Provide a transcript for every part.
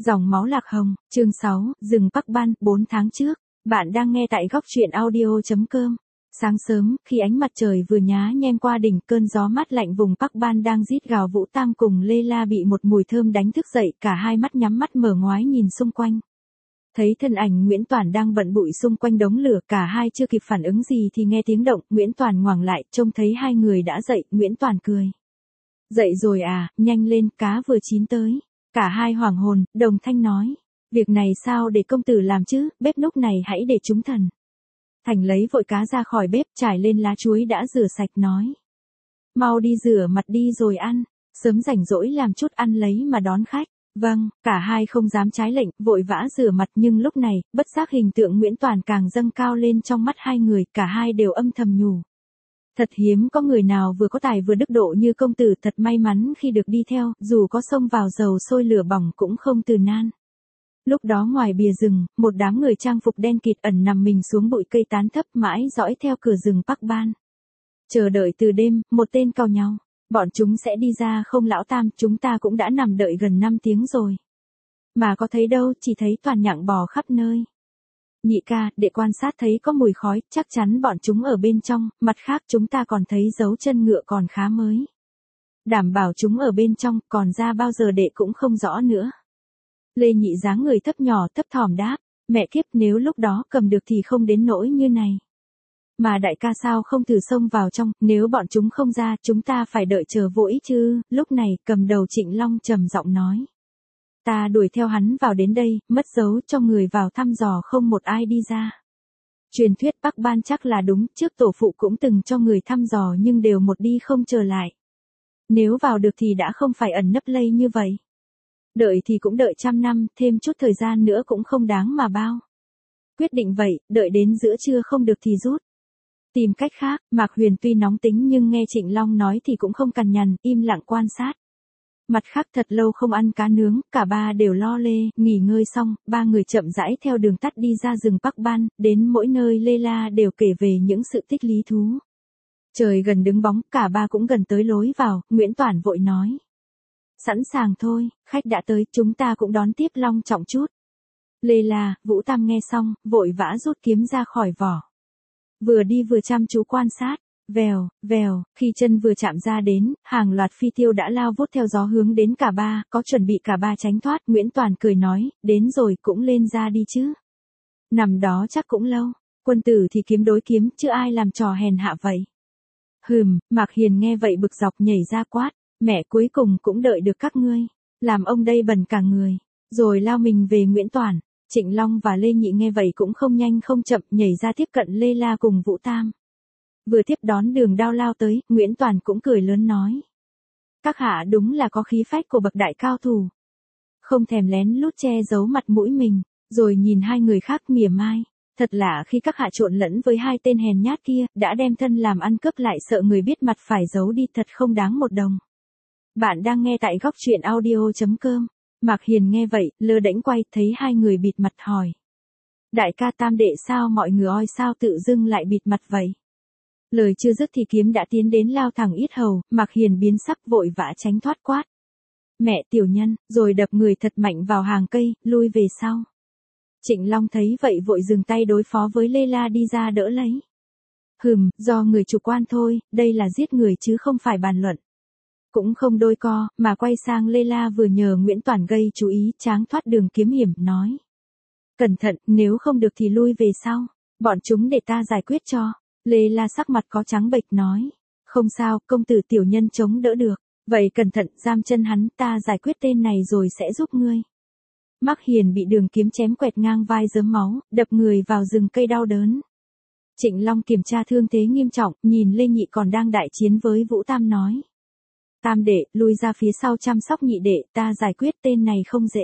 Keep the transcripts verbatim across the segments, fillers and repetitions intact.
Dòng máu lạc hồng, chương sáu, rừng Park Ban, bốn tháng trước. Bạn đang nghe tại góc truyện audio chấm com. Sáng sớm, khi ánh mặt trời vừa nhá nhem qua đỉnh, cơn gió mát lạnh vùng Park Ban đang rít gào. Vũ Tam cùng Lê La bị một mùi thơm đánh thức dậy, cả hai mắt nhắm mắt mở ngoái nhìn xung quanh. Thấy thân ảnh Nguyễn Toản đang bận bụi xung quanh đống lửa, cả hai chưa kịp phản ứng gì thì nghe tiếng động, Nguyễn Toản ngoảnh lại, trông thấy hai người đã dậy, Nguyễn Toản cười. Dậy rồi à, nhanh lên, cá vừa chín tới. Cả hai hoảng hồn, đồng thanh nói. Việc này sao để công tử làm chứ, bếp núc này hãy để chúng thần. Thành lấy vội cá ra khỏi bếp, trải lên lá chuối đã rửa sạch nói. Mau đi rửa mặt đi rồi ăn, sớm rảnh rỗi làm chút ăn lấy mà đón khách. Vâng, cả hai không dám trái lệnh, vội vã rửa mặt, nhưng lúc này, bất giác hình tượng Nguyễn Toản càng dâng cao lên trong mắt hai người, cả hai đều âm thầm nhủ. Thật hiếm có người nào vừa có tài vừa đức độ như công tử, thật may mắn khi được đi theo, dù có xông vào dầu sôi lửa bỏng cũng không từ nan. Lúc đó ngoài bìa rừng, một đám người trang phục đen kịt ẩn nằm mình xuống bụi cây tán thấp mãi dõi theo cửa rừng Park Ban. Chờ đợi từ đêm, một tên cau nhau. Bọn chúng sẽ đi ra không lão Tam, chúng ta cũng đã nằm đợi gần năm tiếng rồi. Mà có thấy đâu, chỉ thấy toàn nhặng bò khắp nơi. Nhị ca, để quan sát thấy có mùi khói, chắc chắn bọn chúng ở bên trong, mặt khác chúng ta còn thấy dấu chân ngựa còn khá mới. Đảm bảo chúng ở bên trong, còn ra bao giờ đệ cũng không rõ nữa. Lê Nhị dáng người thấp nhỏ thấp thỏm đáp, mẹ kiếp, nếu lúc đó cầm được thì không đến nỗi như này. Mà đại ca sao không thử xông vào trong, nếu bọn chúng không ra, chúng ta phải đợi chờ vội chứ. Lúc này, cầm đầu Trịnh Long trầm giọng nói. Ta đuổi theo hắn vào đến đây, mất dấu cho người vào thăm dò không một ai đi ra. Truyền thuyết Park Ban chắc là đúng, trước tổ phụ cũng từng cho người thăm dò nhưng đều một đi không trở lại. Nếu vào được thì đã không phải ẩn nấp lây như vậy. Đợi thì cũng đợi trăm năm, thêm chút thời gian nữa cũng không đáng mà bao. Quyết định vậy, đợi đến giữa trưa không được thì rút. Tìm cách khác, Mạc Huyền tuy nóng tính nhưng nghe Trịnh Long nói thì cũng không cằn nhằn, im lặng quan sát. Mặt khác thật lâu không ăn cá nướng, cả ba đều lo lê, nghỉ ngơi xong, ba người chậm rãi theo đường tắt đi ra rừng Park Ban, đến mỗi nơi Lê La đều kể về những sự tích lý thú. Trời gần đứng bóng, cả ba cũng gần tới lối vào, Nguyễn Toản vội nói. Sẵn sàng thôi, khách đã tới, chúng ta cũng đón tiếp long trọng chút. Lê La, Vũ Tam nghe xong, vội vã rút kiếm ra khỏi vỏ. Vừa đi vừa chăm chú quan sát. Vèo, vèo, khi chân vừa chạm ra đến, hàng loạt phi tiêu đã lao vút theo gió hướng đến cả ba, có chuẩn bị cả ba tránh thoát. Nguyễn Toản cười nói, đến rồi cũng lên ra đi chứ. Nằm đó chắc cũng lâu, quân tử thì kiếm đối kiếm, chứ ai làm trò hèn hạ vậy. Hừm, Mạc Hiền nghe vậy bực dọc nhảy ra quát, mẹ cuối cùng cũng đợi được các ngươi, làm ông đây bần cả người, rồi lao mình về Nguyễn Toản. Trịnh Long và Lê Nhị nghe vậy cũng không nhanh không chậm nhảy ra tiếp cận Lê La cùng Vũ Tam. Vừa tiếp đón đường đao lao tới, Nguyễn Toản cũng cười lớn nói. Các hạ đúng là có khí phách của bậc đại cao thủ. Không thèm lén lút che giấu mặt mũi mình, rồi nhìn hai người khác mỉa mai. Thật lạ khi các hạ trộn lẫn với hai tên hèn nhát kia, đã đem thân làm ăn cướp lại sợ người biết mặt phải giấu đi, thật không đáng một đồng. Bạn đang nghe tại góc truyện audio chấm com. Mạc Hiền nghe vậy, lơ đễnh quay, thấy hai người bịt mặt hỏi. Đại ca Tam đệ sao mọi người oi sao tự dưng lại bịt mặt vậy? Lời chưa dứt thì kiếm đã tiến đến lao thẳng yết hầu, Mạc Hiền biến sắc vội vã tránh thoát quát. Mẹ tiểu nhân, rồi đập người thật mạnh vào hàng cây, lui về sau. Trịnh Long thấy vậy vội dừng tay đối phó với Lê La đi ra đỡ lấy. Hừm, do người chủ quan thôi, đây là giết người chứ không phải bàn luận. Cũng không đôi co, mà quay sang Lê La vừa nhờ Nguyễn Toản gây chú ý, tráng thoát đường kiếm hiểm, nói. Cẩn thận, nếu không được thì lui về sau, bọn chúng để ta giải quyết cho. Lê La sắc mặt có trắng bệch nói. Không sao, công tử tiểu nhân chống đỡ được, vậy cẩn thận, giam chân hắn, ta giải quyết tên này rồi sẽ giúp ngươi. Mạc Hiền bị đường kiếm chém quẹt ngang vai rớm máu, đập người vào rừng cây đau đớn. Trịnh Long kiểm tra thương thế nghiêm trọng, nhìn Lê Nhị còn đang đại chiến với Vũ Tam nói. Tam đệ, lui ra phía sau chăm sóc nhị đệ, ta giải quyết tên này không dễ.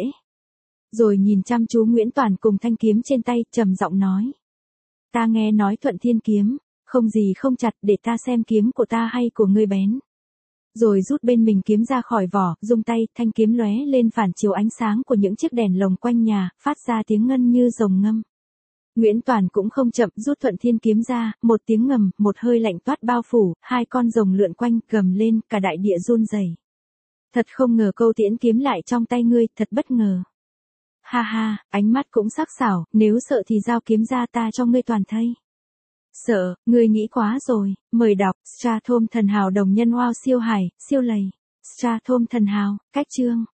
Rồi nhìn chăm chú Nguyễn Toản cùng thanh kiếm trên tay, trầm giọng nói. Ta nghe nói Thuận Thiên kiếm, không gì không chặt, để ta xem kiếm của ta hay của ngươi bén. Rồi rút bên mình kiếm ra khỏi vỏ, dùng tay, thanh kiếm lóe lên phản chiếu ánh sáng của những chiếc đèn lồng quanh nhà, phát ra tiếng ngân như rồng ngâm. Nguyễn Toản cũng không chậm, rút Thuận Thiên kiếm ra, một tiếng ngầm, một hơi lạnh toát bao phủ, hai con rồng lượn quanh, gầm lên, cả đại địa run rẩy. Thật không ngờ câu tiễn kiếm lại trong tay ngươi, thật bất ngờ. Ha ha, ánh mắt cũng sắc sảo, nếu sợ thì giao kiếm ra ta cho ngươi toàn thây. Sợ, ngươi nghĩ quá rồi, mời đọc, Strathom thần hào đồng nhân wow siêu hải, siêu lầy. Strathom thần hào, cách chương.